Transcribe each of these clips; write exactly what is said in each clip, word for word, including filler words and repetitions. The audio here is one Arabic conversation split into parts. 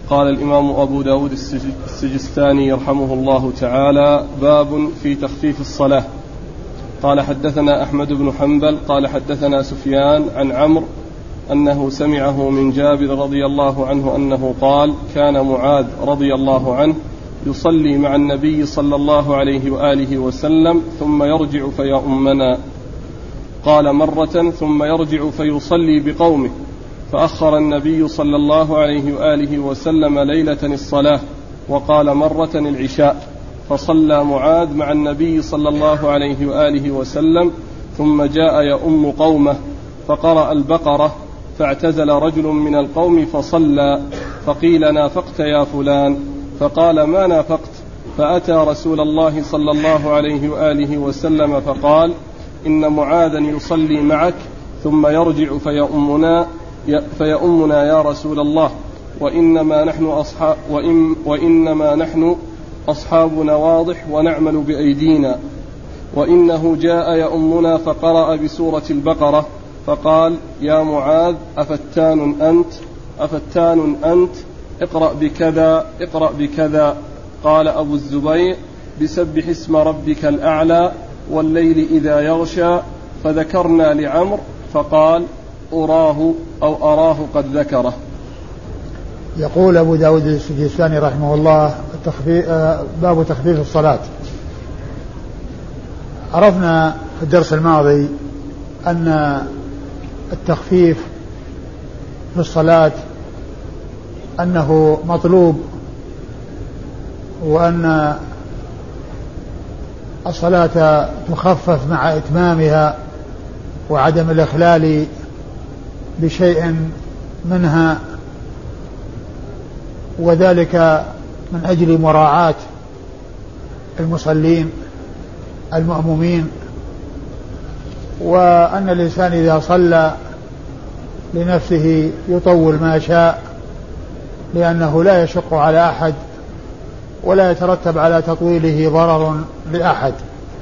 قال الإمام أبو داود السجستاني رحمه الله تعالى: باب في تخفيف الصلاة. قال: حدثنا أحمد بن حنبل قال حدثنا سفيان عن عمرو أنه سمعه من جابر رضي الله عنه أنه قال: كان معاذ رضي الله عنه يصلي مع النبي صلى الله عليه وآله وسلم ثم يرجع فيؤمنا. قال: مرة ثم يرجع فيصلي بقومه، فأخر النبي صلى الله عليه وآله وسلم ليلة الصلاة، وقال مرة العشاء، فصلى معاذ مع النبي صلى الله عليه وآله وسلم ثم جاء يؤم قومه فقرأ البقرة، فاعتزل رجل من القوم فصلى، فقيل: نافقت يا فلان؟ فقال: ما نافقت. فأتى رسول الله صلى الله عليه وآله وسلم فقال: إن معاذا يصلي معك ثم يرجع فيؤمنا فيؤمنا يا رسول الله، وإنما نحن أصحاب وإن وإنما نحن أصحاب نواضح ونعمل بأيدينا، وإنه جاء يؤمنا فقرأ بسورة البقرة، فقال: يا معاذ أفتان أنت أفتان أنت اقرأ بكذا اقرأ بكذا. قال أبو الزبير: بسبح اسم ربك الأعلى والليل إذا يغشى. فذكرنا لعمر فقال: أراه أو أراه قد ذكره. يقول أبو داود السجستاني رحمه الله: باب تخفيف الصلاة. عرفنا في الدرس الماضي أن التخفيف في الصلاة أنه مطلوب، وأن الصلاة تخفف مع إتمامها وعدم الإخلال بشيء منها، وذلك من أجل مراعاة المصلين المأمومين، وأن الإنسان إذا صلى لنفسه يطول ما شاء، لأنه لا يشق على أحد ولا يترتب على تطويله ضرر لأحد.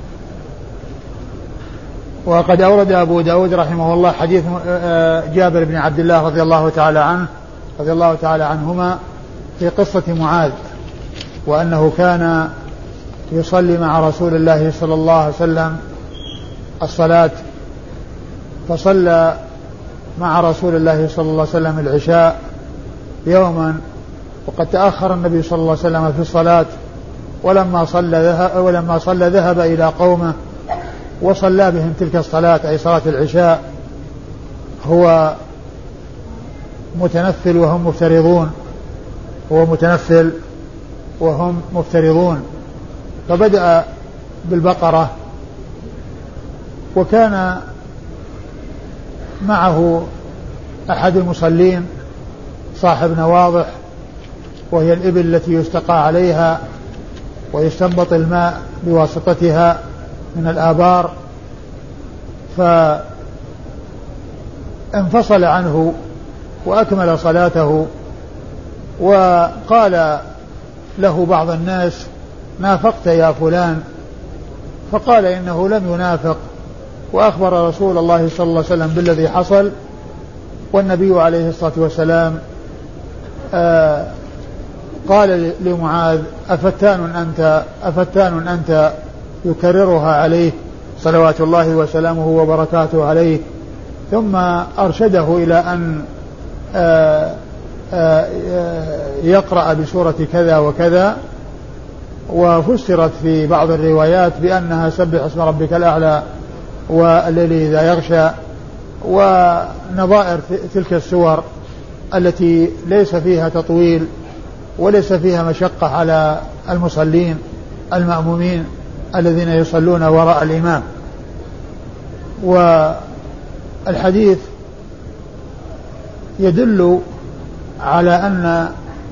وقد أورد أبو داود رحمه الله حديث جابر بن عبد الله رضي الله تعالى عنه رضي الله تعالى عنهما في قصة معاذ، وأنه كان يصلي مع رسول الله صلى الله عليه وسلم الصلاة، فصلى مع رسول الله صلى الله عليه وسلم العشاء يوما، وقد تأخر النبي صلى الله عليه وسلم في الصلاة، ولما صلى ذهب, ولما صلى ذهب إلى قومه وصلى بهم تلك الصلاة، أي صلاة العشاء، هو متنفل وهم مفترضون هو متنفل وهم مفترضون فبدأ بالبقرة، وكان معه أحد المصلين صاحب نواضح، وهي الإبل التي يستقى عليها ويستنبط الماء بواسطتها من الآبار، فانفصل عنه وأكمل صلاته. وقال له بعض الناس: نافقت يا فلان؟ فقال إنه لم ينافق، وأخبر رسول الله صلى الله عليه وسلم بالذي حصل. والنبي عليه الصلاة والسلام آه قال لمعاذ: أفتان أنت أفتان أنت يكررها عليه صلوات الله وسلامه وبركاته عليه. ثم أرشده إلى أن آه آه يقرأ بسورة كذا وكذا، وفسرت في بعض الروايات بأنها سبح اسم ربك الأعلى والليل إذا يغشى، ونظائر تلك السور التي ليس فيها تطويل وليس فيها مشقة على المصلين المأمومين الذين يصلون وراء الإمام. والحديث يدل على أن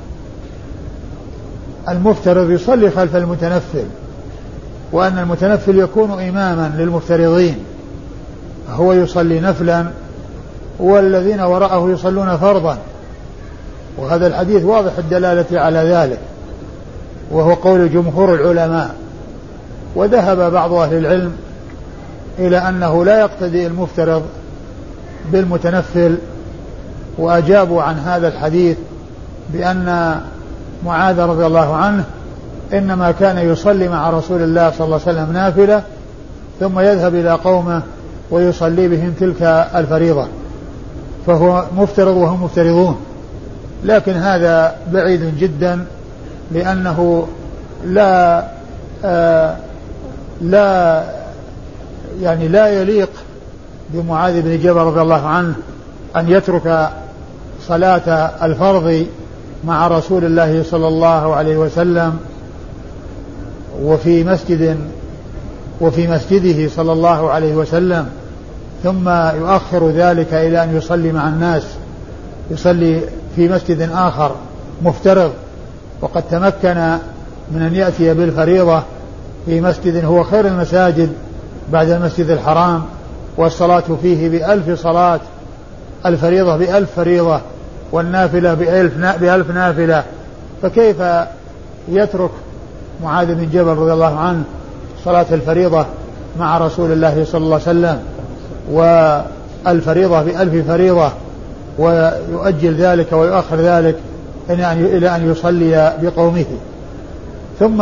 المفترض يصلي خلف المتنفل، وأن المتنفل يكون إماما للمفترضين، هو يصلي نفلا والذين وراءه يصلون فرضا، وهذا الحديث واضح الدلالة على ذلك، وهو قول جمهور العلماء. وذهب بعض أهل العلم إلى أنه لا يقتدي المفترض بالمتنفل، وأجابوا عن هذا الحديث بأن معاذ رضي الله عنه إنما كان يصلي مع رسول الله صلى الله عليه وسلم نافلة ثم يذهب إلى قومه ويصلي بهم تلك الفريضة، فهو مفترض وهم مفترضون. لكن هذا بعيد جدا، لأنه لا آه لا يعني لا يليق بمعاذ بن جبل رضي الله عنه أن يترك صلاة الفرض مع رسول الله صلى الله عليه وسلم وفي مسجد وفي مسجده صلى الله عليه وسلم، ثم يؤخر ذلك إلى أن يصلي مع الناس، يصلي في مسجد آخر مفترض، وقد تمكن من أن يأتي بالفريضة في مسجد هو خير المساجد بعد المسجد الحرام، والصلاة فيه بألف صلاة، الفريضة بألف فريضة والنافلة بألف, بألف نافلة، فكيف يترك معاذ بن جبل رضي الله عنه صلاة الفريضة مع رسول الله صلى الله عليه وسلم والفريضة بألف فريضة ويؤجل ذلك ويؤخر ذلك إلى أن يصلي بقومه؟ ثم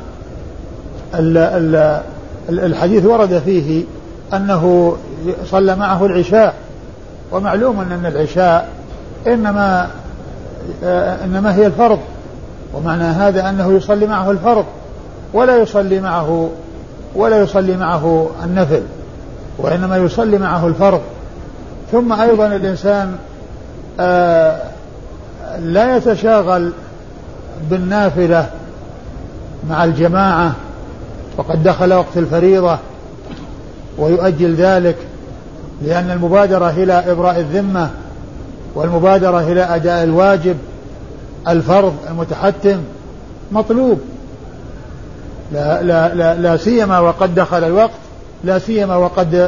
الحديث ورد فيه أنه صلى معه العشاء، ومعلوم أن العشاء إنما إنما هي الفرض، ومعنى هذا أنه يصلي معه الفرض ولا يصلي معه ولا يصلي معه النفل، وإنما يصلي معه الفرض. ثم أيضا الإنسان لا يتشاغل بالنافلة مع الجماعة وقد دخل وقت الفريضة ويؤجل ذلك، لأن المبادرة إلى إبراء الذمة والمبادرة إلى أداء الواجب الفرض المتحتم مطلوب، لا, لا, لا, لا سيما وقد دخل الوقت، لا سيما وقد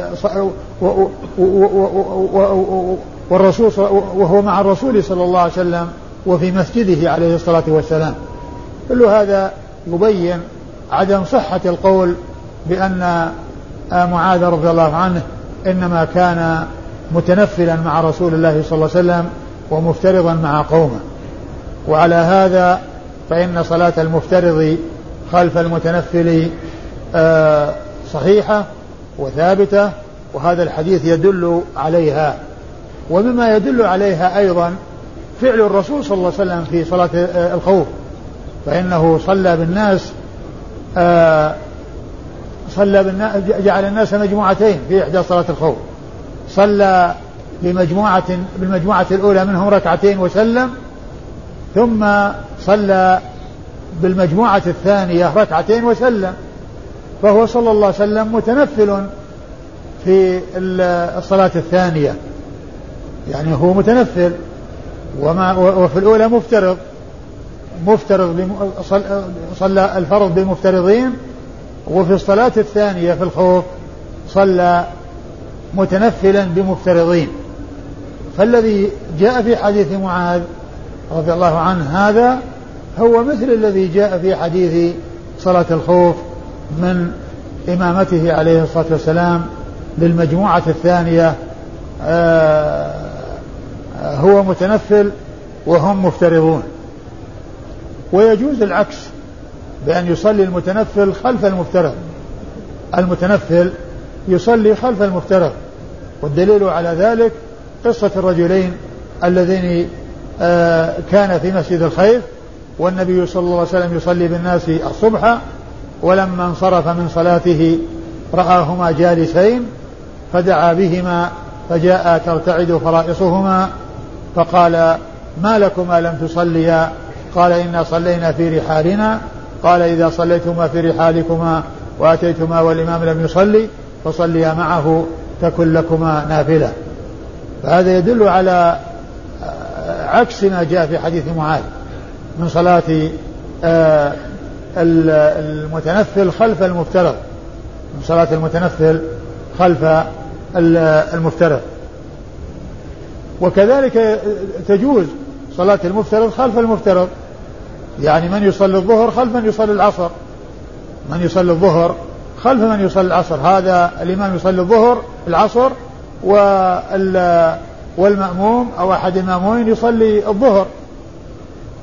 والرسول وهو مع الرسول صلى الله عليه وسلم وفي مسجده عليه الصلاة والسلام. كل هذا يبين عدم صحة القول بأن معاذ رضي الله عنه إنما كان متنفلا مع رسول الله صلى الله عليه وسلم ومفترضا مع قومه. وعلى هذا فإن صلاة المفترض خلف المتنفل صحيحة وثابتة، وهذا الحديث يدل عليها. ومما يدل عليها أيضا فعل الرسول صلى الله عليه وسلم في صلاة الخوف، فإنه صلى بالناس صلى بالناس جعل الناس مجموعتين في إحدى صلاة الخوف، صلى بمجموعة بالمجموعة الأولى منهم ركعتين وسلم، ثم صلى بالمجموعة الثانية ركعتين وسلم، فهو صلى الله عليه وسلم متنفل في الصلاة الثانية، يعني هو متنفل، وما وفي الأولى مفترض مفترض صلى الفرض بالمفترضين، وفي الصلاة الثانية في الخوف صلى متنفلا بمفترضين. فالذي جاء في حديث معاذ رضي الله عنه هذا هو مثل الذي جاء في حديث صلاة الخوف من إمامته عليه الصلاة والسلام للمجموعة الثانية، آه هو متنفل وهم مفترضون. ويجوز العكس بأن يصلي المتنفل خلف المفترض، المتنفل يصلي خلف المفترض، والدليل على ذلك قصة الرجلين اللذين آه كان في مسجد الخيف والنبي صلى الله عليه وسلم يصلي بالناس الصبح، ولما انصرف من صلاته رآهما جالسين فدعا بهما فجاء ترتعد فرائصهما فقال: ما لكما لم تصليا؟ قال: إنا صلينا في رحالنا. قال: إذا صليتما في رحالكما وأتيتما والإمام لم يصلي فصليا معه تكن لكما نافلة. فهذا يدل على عكس ما جاء في حديث معاذ من صلاة المتنفل خلف المفترض، من صلاة المتنفل خلف المفترض. وكذلك تجوز صلاة المفترض خلف المفترض، يعني من يصلي الظهر خلف من يصلي العصر، من يصلي الظهر خلف من يصلي العصر، هذا الإمام يصلي الظهر العصر والمأموم أو أحد المأمومين يصلي الظهر،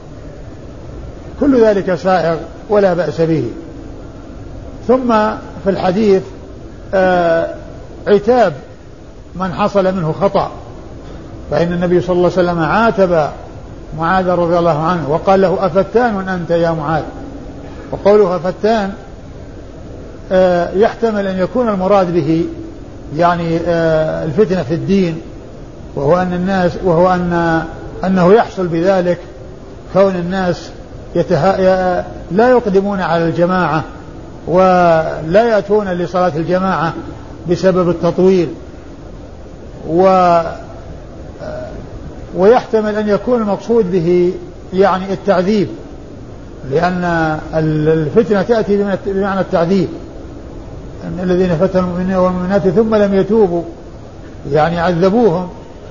كل ذلك سائغ ولا بأس به. ثم في الحديث آه عتاب من حصل منه خطأ، فإن النبي صلى الله عليه وسلم عاتب معاذ رضي الله عنه وقال له أفتان أنت يا معاذ. وقوله فتان آه يحتمل أن يكون المراد به يعني آه الفتنة في الدين، وهو أن الناس وهو أن أنه يحصل بذلك كون الناس يتها... لا يقدمون على الجماعة ولا يأتون لصلاة الجماعة بسبب التطويل، و ويحتمل أن يكون المقصود به يعني التعذيب، لأن الفتنة تأتي بمعنى التعذيب، أن الذين فتنوا المؤمنين والمؤمنات ثم لم يتوبوا يعني عذبوهم.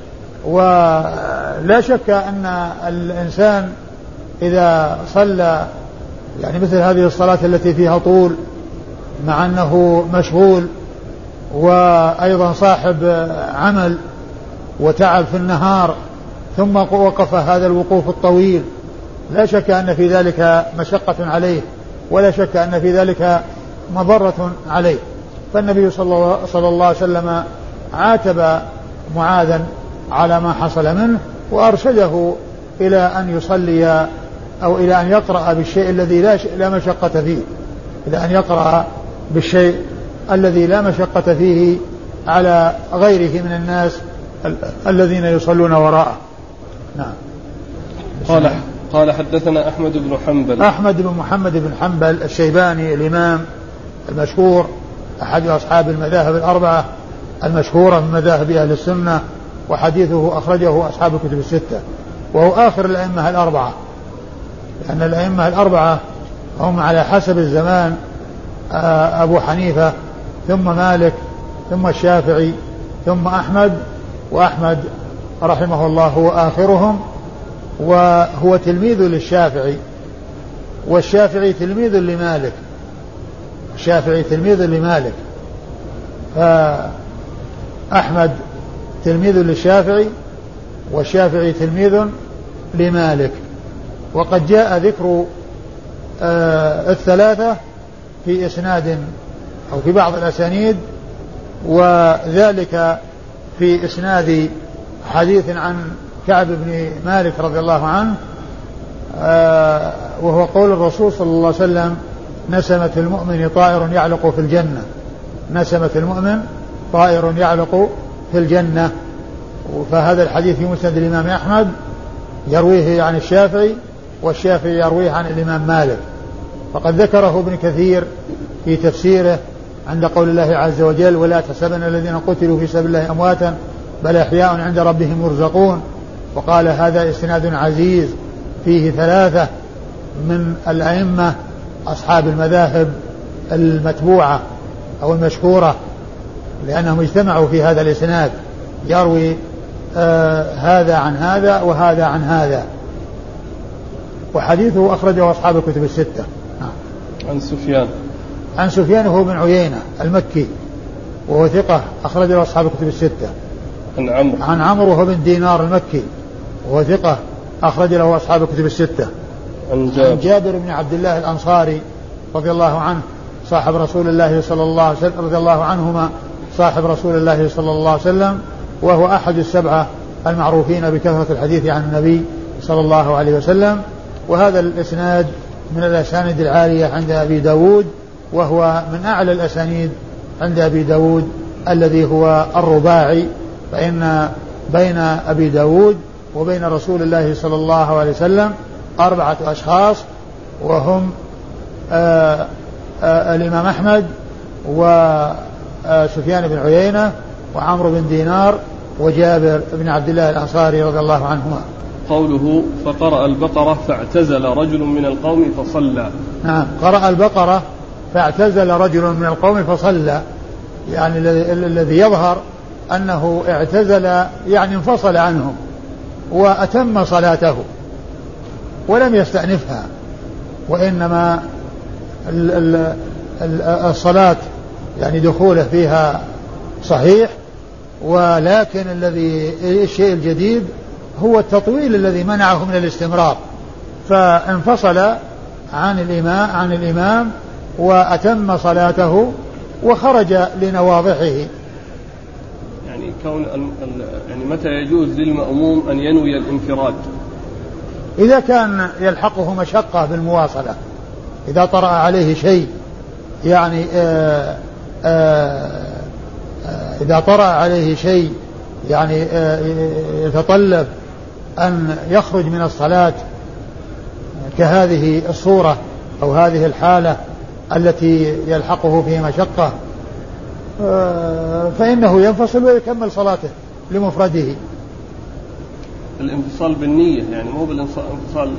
ولا شك أن الإنسان إذا صلى يعني مثل هذه الصلاة التي فيها طول مع أنه مشغول وأيضا صاحب عمل وتعب في النهار ثم وقف هذا الوقوف الطويل، لا شك أن في ذلك مشقة عليه ولا شك أن في ذلك مضرة عليه. فالنبي صلى الله عليه وسلم عاتب معاذا على ما حصل منه وأرشده إلى أن يصلي أو إلى أن يقرأ بالشيء الذي لا, لا مشقة فيه، إلى أن يقرأ بالشيء الذي لا مشقة فيه على غيره من الناس الذين يصلون وراءه. نعم. قال قال حدثنا أحمد بن حنبل. أحمد بن محمد بن حنبل الشيباني الإمام المشهور أحد أصحاب المذاهب الأربعة المشهورة من مذاهب أهل السنة، وحديثه أخرجه أصحاب الكتب الستة، وهو آخر الأئمة الأربعة، لأن الأئمة الأربعة هم على حسب الزمان أبو حنيفة ثم مالك ثم الشافعي ثم أحمد، وأحمد رحمه الله هو آخرهم، وهو تلميذ للشافعي، والشافعي تلميذ لمالك، الشافعي تلميذ لمالك، فأحمد تلميذ للشافعي والشافعي تلميذ لمالك. وقد جاء ذكر آه الثلاثة في إسناد أو في بعض الأسانيد، وذلك في إسناد حديث عن كعب بن مالك رضي الله عنه، آه وهو قول الرسول صلى الله عليه وسلم: نسمة المؤمن طائر يعلق في الجنة، نسمة المؤمن طائر يعلق في الجنة. فهذا الحديث في مسند الإمام أحمد يرويه عن الشافعي، والشافعي يرويه عن الإمام مالك. فقد ذكره ابن كثير في تفسيره عند قول الله عز وجل: ولا تحسبن الذين قتلوا في سبيل الله أمواتا بل أحياء عند ربهم يرزقون. وقال: هذا إسناد عزيز فيه ثلاثة من الأئمة أصحاب المذاهب المتبوعة أو المشهورة، لأنهم اجتمعوا في هذا الإسناد، يروي آه هذا عن هذا وهذا عن هذا. وحديثه أخرجه أصحاب الكتب الستة. عن سفيان عن سفيان هو بن عيينة المكي وهو ثقة أخرجه أصحاب الكتب الستة. عن عمرو عن عمرو وهو بن دينار المكي وهو ثقة أخرج له أصحاب الكتب الستة. عن جابر, عن جابر بن عبد الله الأنصاري رضي الله عنه صاحب رسول الله صلى الله عليه وسلم رضي الله عنهما صاحب رسول الله صلى الله عليه وسلم، وهو أحد السبعة المعروفين بكثرة الحديث عن النبي صلى الله عليه وسلم. وهذا الإسناد من الأسانيد العالية عند أبي داود، وهو من أعلى الأسانيد عند أبي داود الذي هو الرباعي، فإن بين أبي داود وبين رسول الله صلى الله عليه وسلم أربعة أشخاص، وهم آآ آآ الإمام أحمد وسفيان بن عيينة وعمرو بن دينار وجابر بن عبد الله الأنصاري رضي الله عنهما. قوله: فقرأ البقرة فاعتزل رجل من القوم فصلى. نعم، قرأ البقرة فاعتزل رجل من القوم فصلى، يعني الذي يظهر أنه اعتزل يعني انفصل عنهم وأتم صلاته ولم يستأنفها، وإنما الصلاة يعني دخوله فيها صحيح، ولكن الذي الشيء الجديد هو التطويل الذي منعه من الاستمرار، فانفصل عن الإمام عن الإمام وأتم صلاته وخرج لنواضحه. يعني كون يعني متى يجوز للمأموم أن ينوي الانفراد؟ إذا كان يلحقه مشقة بالمواصلة، إذا طرأ عليه شيء يعني آآ آآ إذا طرأ عليه شيء يعني يتطلب أن يخرج من الصلاة كهذه الصورة أو هذه الحالة التي يلحقه في مشقة، فإنه ينفصل ويكمل صلاته لمفرده. الانفصال بالنية يعني مو بالانفصال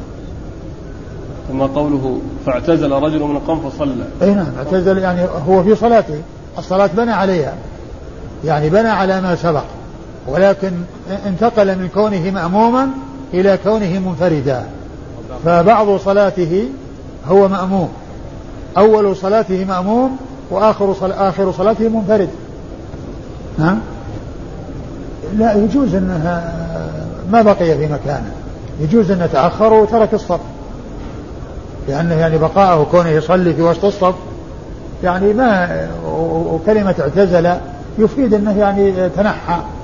كما قوله فاعتزل رجل من القوم فصلى. اي نعم، اعتزل يعني هو في صلاته، الصلاة بنى عليها، يعني بنى على ما سبق، ولكن انتقل من كونه مأموما إلى كونه منفردا، فبعض صلاته هو مأموم، أول صلاته مأموم وآخر صلاة آخر صلاته منفرد. نعم، لا يجوز أنها ما بقي في مكانه، يجوز أن تأخر وترك الصف، لأنه يعني بقاءه كونه يصلي في وسط الصف يعني ما، وكلمة اعتزل يفيد أنه يعني تنحى